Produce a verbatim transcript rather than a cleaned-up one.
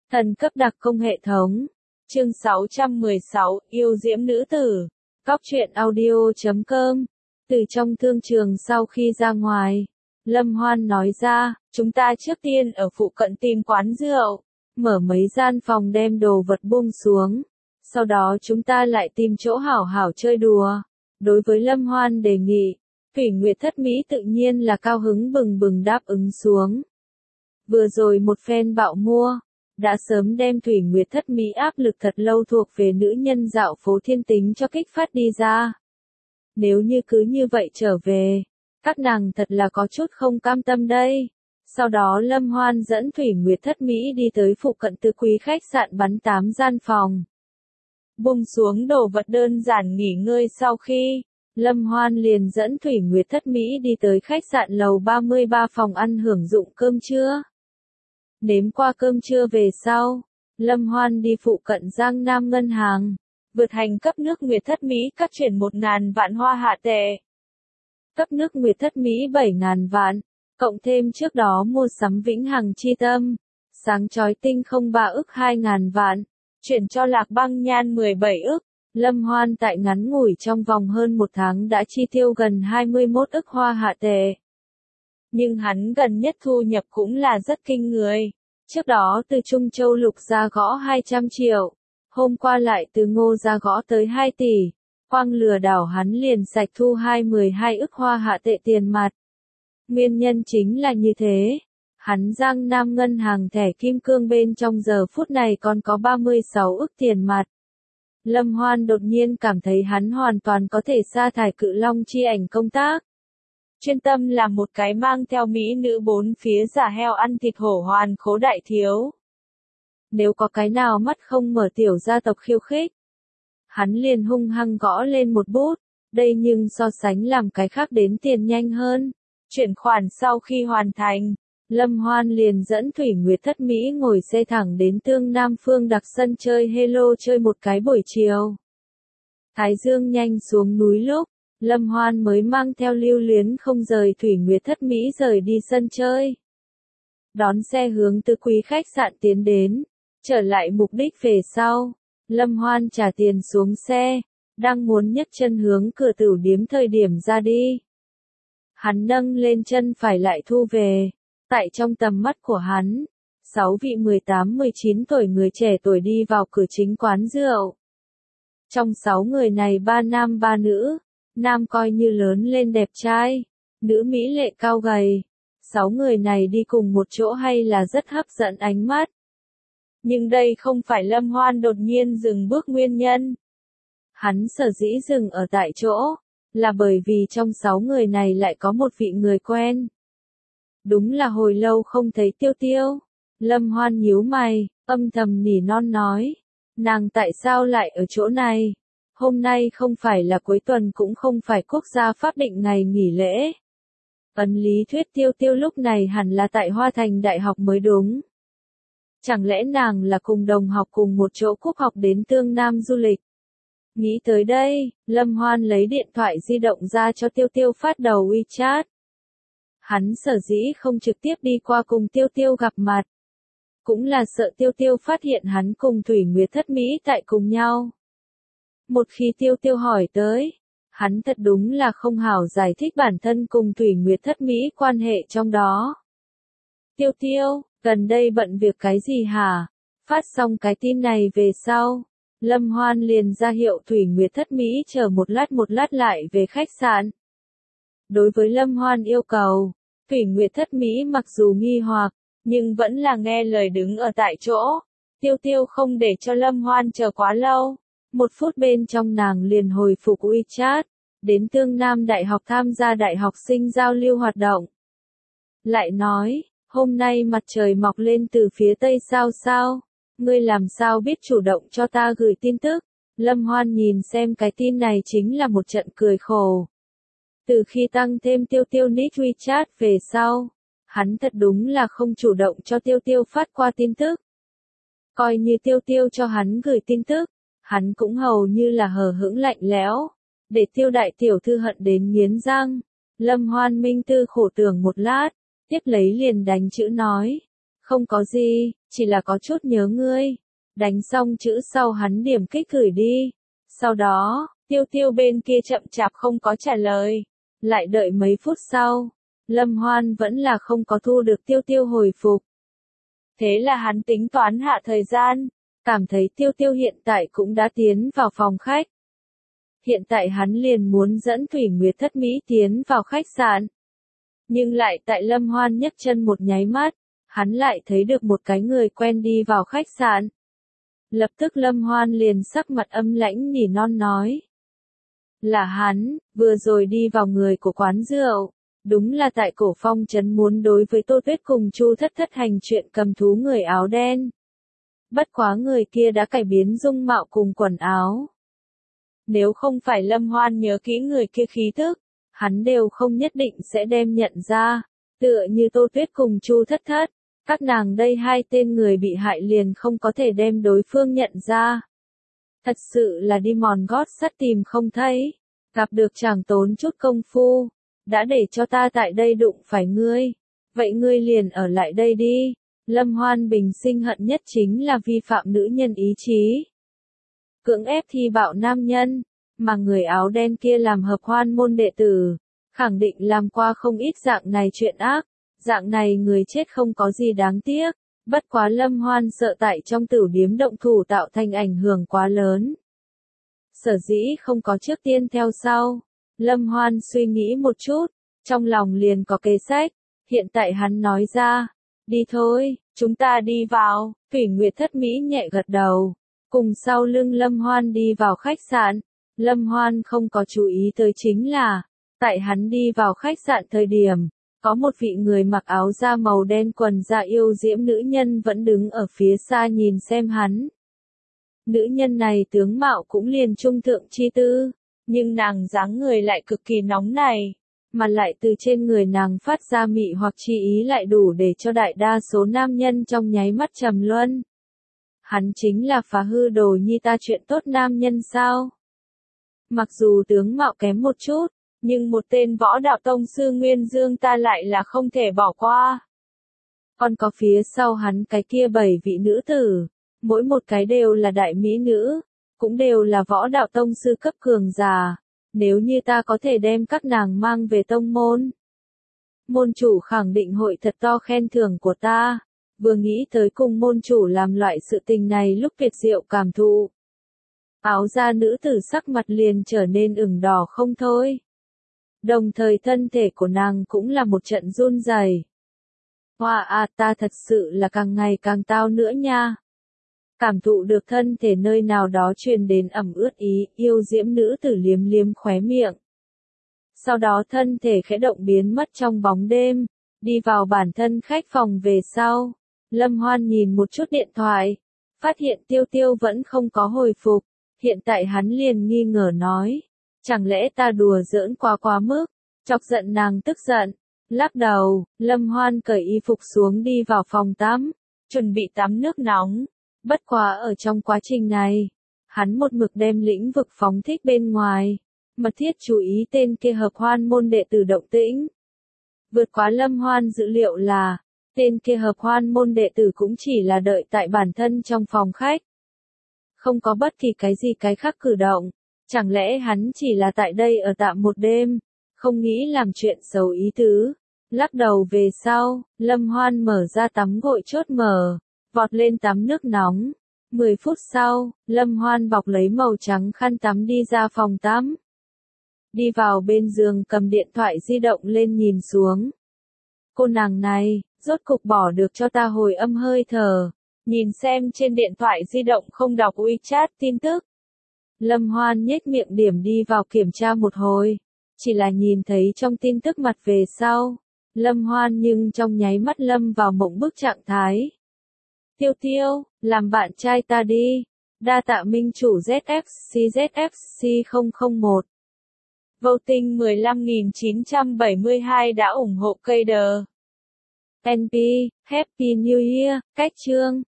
Thần cấp đặc công hệ thống. Chương sáu trăm mười sáu, yêu diễm nữ tử. Cóc truyện audio chấm com. Từ trong thương trường sau khi ra ngoài, Lâm Hoan nói ra, chúng ta trước tiên ở phụ cận tìm quán rượu, mở mấy gian phòng đem đồ vật buông xuống. Sau đó chúng ta lại tìm chỗ hảo hảo chơi đùa. Đối với Lâm Hoan đề nghị, Thủy Nguyệt Thất Mỹ tự nhiên là cao hứng bừng bừng đáp ứng xuống. Vừa rồi một phen bạo mua, đã sớm đem Thủy Nguyệt Thất Mỹ áp lực thật lâu thuộc về nữ nhân dạo phố thiên tính cho kích phát đi ra. Nếu như cứ như vậy trở về, các nàng thật là có chút không cam tâm đây. Sau đó Lâm Hoan dẫn Thủy Nguyệt Thất Mỹ đi tới phụ cận tứ quý khách sạn bắn tám gian phòng. Buông xuống đồ vật đơn giản nghỉ ngơi sau khi, Lâm Hoan liền dẫn Thủy Nguyệt Thất Mỹ đi tới khách sạn lầu ba mươi ba phòng ăn hưởng dụng cơm trưa. Nếm qua cơm trưa về sau, Lâm Hoan đi phụ cận Giang Nam Ngân hàng, vượt hành cấp nước Nguyệt Thất Mỹ cắt chuyển một ngàn vạn hoa hạ tệ. Cấp nước Nguyệt Thất Mỹ bảy ngàn vạn, cộng thêm trước đó mua sắm Vĩnh Hằng Chi Tâm, sáng chói tinh không ba ức hai ngàn vạn, chuyển cho Lạc Băng Nhan mười bảy ức. Lâm Hoan tại ngắn ngủi trong vòng hơn một tháng đã chi tiêu gần hai mươi mốt ức hoa hạ tệ. Nhưng hắn gần nhất thu nhập cũng là rất kinh người. Trước đó từ Trung Châu Lục ra gõ hai trăm triệu, hôm qua lại từ Ngô ra gõ tới hai tỷ, quang lừa đảo hắn liền sạch thu hai mươi hai ức hoa hạ tệ tiền mặt. Nguyên nhân chính là như thế, hắn Giang Nam Ngân hàng thẻ kim cương bên trong giờ phút này còn có ba mươi sáu ức tiền mặt. Lâm Hoan đột nhiên cảm thấy hắn hoàn toàn có thể sa thải Cự Long chi ảnh công tác. Chuyên tâm là một cái mang theo mỹ nữ bốn phía giả heo ăn thịt hổ hoàn khố đại thiếu. Nếu có cái nào mắt không mở tiểu gia tộc khiêu khích, hắn liền hung hăng gõ lên một bút, đây nhưng so sánh làm cái khác đến tiền nhanh hơn. Chuyển khoản sau khi hoàn thành, Lâm Hoan liền dẫn Thủy Nguyệt Thất Mỹ ngồi xe thẳng đến Tương Nam Phương đặc sân chơi Hello chơi một cái buổi chiều. Thái dương nhanh xuống núi lúc, Lâm Hoan mới mang theo lưu luyến không rời Thủy Nguyệt Thất Mỹ rời đi sân chơi. Đón xe hướng từ quý khách sạn tiến đến, trở lại mục đích về sau, Lâm Hoan trả tiền xuống xe, đang muốn nhấc chân hướng cửa tửu điếm thời điểm ra đi. Hắn nâng lên chân phải lại thu về, tại trong tầm mắt của hắn, sáu vị mười tám mười chín tuổi người trẻ tuổi đi vào cửa chính quán rượu. Trong sáu người này ba nam ba nữ. Nam coi như lớn lên đẹp trai, nữ mỹ lệ cao gầy. Sáu người này đi cùng một chỗ hay là rất hấp dẫn ánh mắt. Nhưng đây không phải Lâm Hoan đột nhiên dừng bước nguyên nhân. Hắn sở dĩ dừng ở tại chỗ, là bởi vì trong sáu người này lại có một vị người quen. Đúng là hồi lâu không thấy Tiêu Tiêu. Lâm Hoan nhíu mày, âm thầm nỉ non nói. Nàng tại sao lại ở chỗ này? Hôm nay không phải là cuối tuần cũng không phải quốc gia pháp định ngày nghỉ lễ. Ấn lý thuyết Tiêu Tiêu lúc này hẳn là tại Hoa Thành Đại học mới đúng. Chẳng lẽ nàng là cùng đồng học cùng một chỗ cúp học đến Tương Nam du lịch? Nghĩ tới đây, Lâm Hoan lấy điện thoại di động ra cho Tiêu Tiêu phát đầu WeChat. Hắn sở dĩ không trực tiếp đi qua cùng Tiêu Tiêu gặp mặt. Cũng là sợ Tiêu Tiêu phát hiện hắn cùng Thủy Nguyệt Thất Mỹ tại cùng nhau. Một khi Tiêu Tiêu hỏi tới, hắn thật đúng là không hảo giải thích bản thân cùng Thủy Nguyệt Thất Mỹ quan hệ trong đó. Tiêu Tiêu, gần đây bận việc cái gì hả? Phát xong cái tin này về sau, Lâm Hoan liền ra hiệu Thủy Nguyệt Thất Mỹ chờ một lát một lát lại về khách sạn. Đối với Lâm Hoan yêu cầu, Thủy Nguyệt Thất Mỹ mặc dù nghi hoặc, nhưng vẫn là nghe lời đứng ở tại chỗ. Tiêu Tiêu không để cho Lâm Hoan chờ quá lâu. Một phút bên trong nàng liền hồi phục WeChat, đến Tương Nam Đại học tham gia đại học sinh giao lưu hoạt động. Lại nói, hôm nay mặt trời mọc lên từ phía tây sao sao, ngươi làm sao biết chủ động cho ta gửi tin tức? Lâm Hoan nhìn xem cái tin này chính là một trận cười khổ. Từ khi tăng thêm Tiêu Tiêu nick WeChat về sau, hắn thật đúng là không chủ động cho Tiêu Tiêu phát qua tin tức. Coi như Tiêu Tiêu cho hắn gửi tin tức, hắn cũng hầu như là hờ hững lạnh lẽo, để Tiêu đại tiểu thư hận đến nghiến răng. Lâm Hoan minh tư khổ tưởng một lát, tiếp lấy liền đánh chữ nói, không có gì, chỉ là có chút nhớ ngươi. Đánh xong chữ sau hắn điểm kích gửi đi. Sau đó, Tiêu Tiêu bên kia chậm chạp không có trả lời. Lại đợi mấy phút sau, Lâm Hoan vẫn là không có thu được Tiêu Tiêu hồi phục. Thế là hắn tính toán hạ thời gian, cảm thấy Tiêu Tiêu hiện tại cũng đã tiến vào phòng khách. Hiện tại hắn liền muốn dẫn Thủy Nguyệt Thất Mỹ tiến vào khách sạn. Nhưng lại tại Lâm Hoan nhấc chân một nháy mắt, hắn lại thấy được một cái người quen đi vào khách sạn. Lập tức Lâm Hoan liền sắc mặt âm lãnh nỉ non nói. Là hắn, vừa rồi đi vào người của quán rượu. Đúng là tại Cổ Phong trấn muốn đối với Tô Tuyết cùng Chu Thất Thất hành chuyện cầm thú người áo đen. Bất quá người kia đã cải biến dung mạo cùng quần áo. Nếu không phải Lâm Hoan nhớ kỹ người kia khí thức, hắn đều không nhất định sẽ đem nhận ra. Tựa như Tô Tuyết cùng Chu Thất Thất, các nàng đây hai tên người bị hại liền không có thể đem đối phương nhận ra. Thật sự là đi mòn gót sắt tìm không thấy, gặp được chẳng tốn chút công phu, đã để cho ta tại đây đụng phải ngươi, vậy ngươi liền ở lại đây đi. Lâm Hoan bình sinh hận nhất chính là vi phạm nữ nhân ý chí, cưỡng ép thi bạo nam nhân, mà người áo đen kia làm hợp hoan môn đệ tử, khẳng định làm qua không ít dạng này chuyện ác, dạng này người chết không có gì đáng tiếc, bất quá Lâm Hoan sợ tại trong tửu điếm động thủ tạo thành ảnh hưởng quá lớn. Sở dĩ không có trước tiên theo sau, Lâm Hoan suy nghĩ một chút, trong lòng liền có kế sách, hiện tại hắn nói ra, đi thôi, chúng ta đi vào. Thủy Nguyệt Thất Mỹ nhẹ gật đầu, cùng sau lưng Lâm Hoan đi vào khách sạn. Lâm Hoan không có chú ý tới chính là, tại hắn đi vào khách sạn thời điểm, có một vị người mặc áo da màu đen quần da yêu diễm nữ nhân vẫn đứng ở phía xa nhìn xem hắn. Nữ nhân này tướng mạo cũng liền trung thượng chi tư, nhưng nàng dáng người lại cực kỳ nóng này, mà lại từ trên người nàng phát ra mị hoặc chi ý lại đủ để cho đại đa số nam nhân trong nháy mắt trầm luân. Hắn chính là phá hư đồ nhi ta chuyện tốt nam nhân sao? Mặc dù tướng mạo kém một chút, nhưng một tên võ đạo tông sư Nguyên Dương ta lại là không thể bỏ qua. Còn có phía sau hắn cái kia bảy vị nữ tử, mỗi một cái đều là đại mỹ nữ, cũng đều là võ đạo tông sư cấp cường giả. Nếu như ta có thể đem các nàng mang về tông môn, môn chủ khẳng định hội thật to khen thưởng của ta. Vừa nghĩ tới cùng môn chủ làm loại sự tình này lúc tuyệt diệu cảm thụ, áo da nữ tử sắc mặt liền trở nên ửng đỏ không thôi. Đồng thời thân thể của nàng cũng là một trận run rẩy. Hoa à, ta thật sự là càng ngày càng tao nữa nha. Cảm thụ được thân thể nơi nào đó truyền đến ẩm ướt ý, yêu diễm nữ tử liếm liếm khóe miệng. Sau đó thân thể khẽ động biến mất trong bóng đêm, đi vào bản thân khách phòng về sau. Lâm Hoan nhìn một chút điện thoại, phát hiện Tiêu Tiêu vẫn không có hồi phục, hiện tại hắn liền nghi ngờ nói, chẳng lẽ ta đùa giỡn quá quá mức, chọc giận nàng tức giận. Lắc đầu, Lâm Hoan cởi y phục xuống đi vào phòng tắm, chuẩn bị tắm nước nóng. Bất quá ở trong quá trình này, hắn một mực đem lĩnh vực phóng thích bên ngoài, mật thiết chú ý tên kia hợp hoan môn đệ tử động tĩnh. Vượt quá Lâm Hoan dự liệu là, tên kia hợp hoan môn đệ tử cũng chỉ là đợi tại bản thân trong phòng khách. Không có bất kỳ cái gì cái khác cử động, chẳng lẽ hắn chỉ là tại đây ở tạm một đêm, không nghĩ làm chuyện xấu ý tứ. Lắc đầu về sau, Lâm Hoan mở ra tắm gội chốt mở, vọt lên tắm nước nóng. Mười phút sau, Lâm Hoan bọc lấy màu trắng khăn tắm đi ra phòng tắm. Đi vào bên giường cầm điện thoại di động lên nhìn xuống. Cô nàng này, rốt cục bỏ được cho ta hồi âm hơi thở. Nhìn xem trên điện thoại di động không đọc WeChat tin tức. Lâm Hoan nhếch miệng điểm đi vào kiểm tra một hồi. Chỉ là nhìn thấy trong tin tức mặt về sau. Lâm Hoan nhưng trong nháy mắt lâm vào mộng bức trạng thái. Tiêu Tiêu, làm bạn trai ta đi. Đa tạ minh chủ Z F C Z F C không không một. Voting mười lăm nghìn chín trăm bảy mươi hai đã ủng hộ cây đờ. en pê, Happy New Year, cách chương.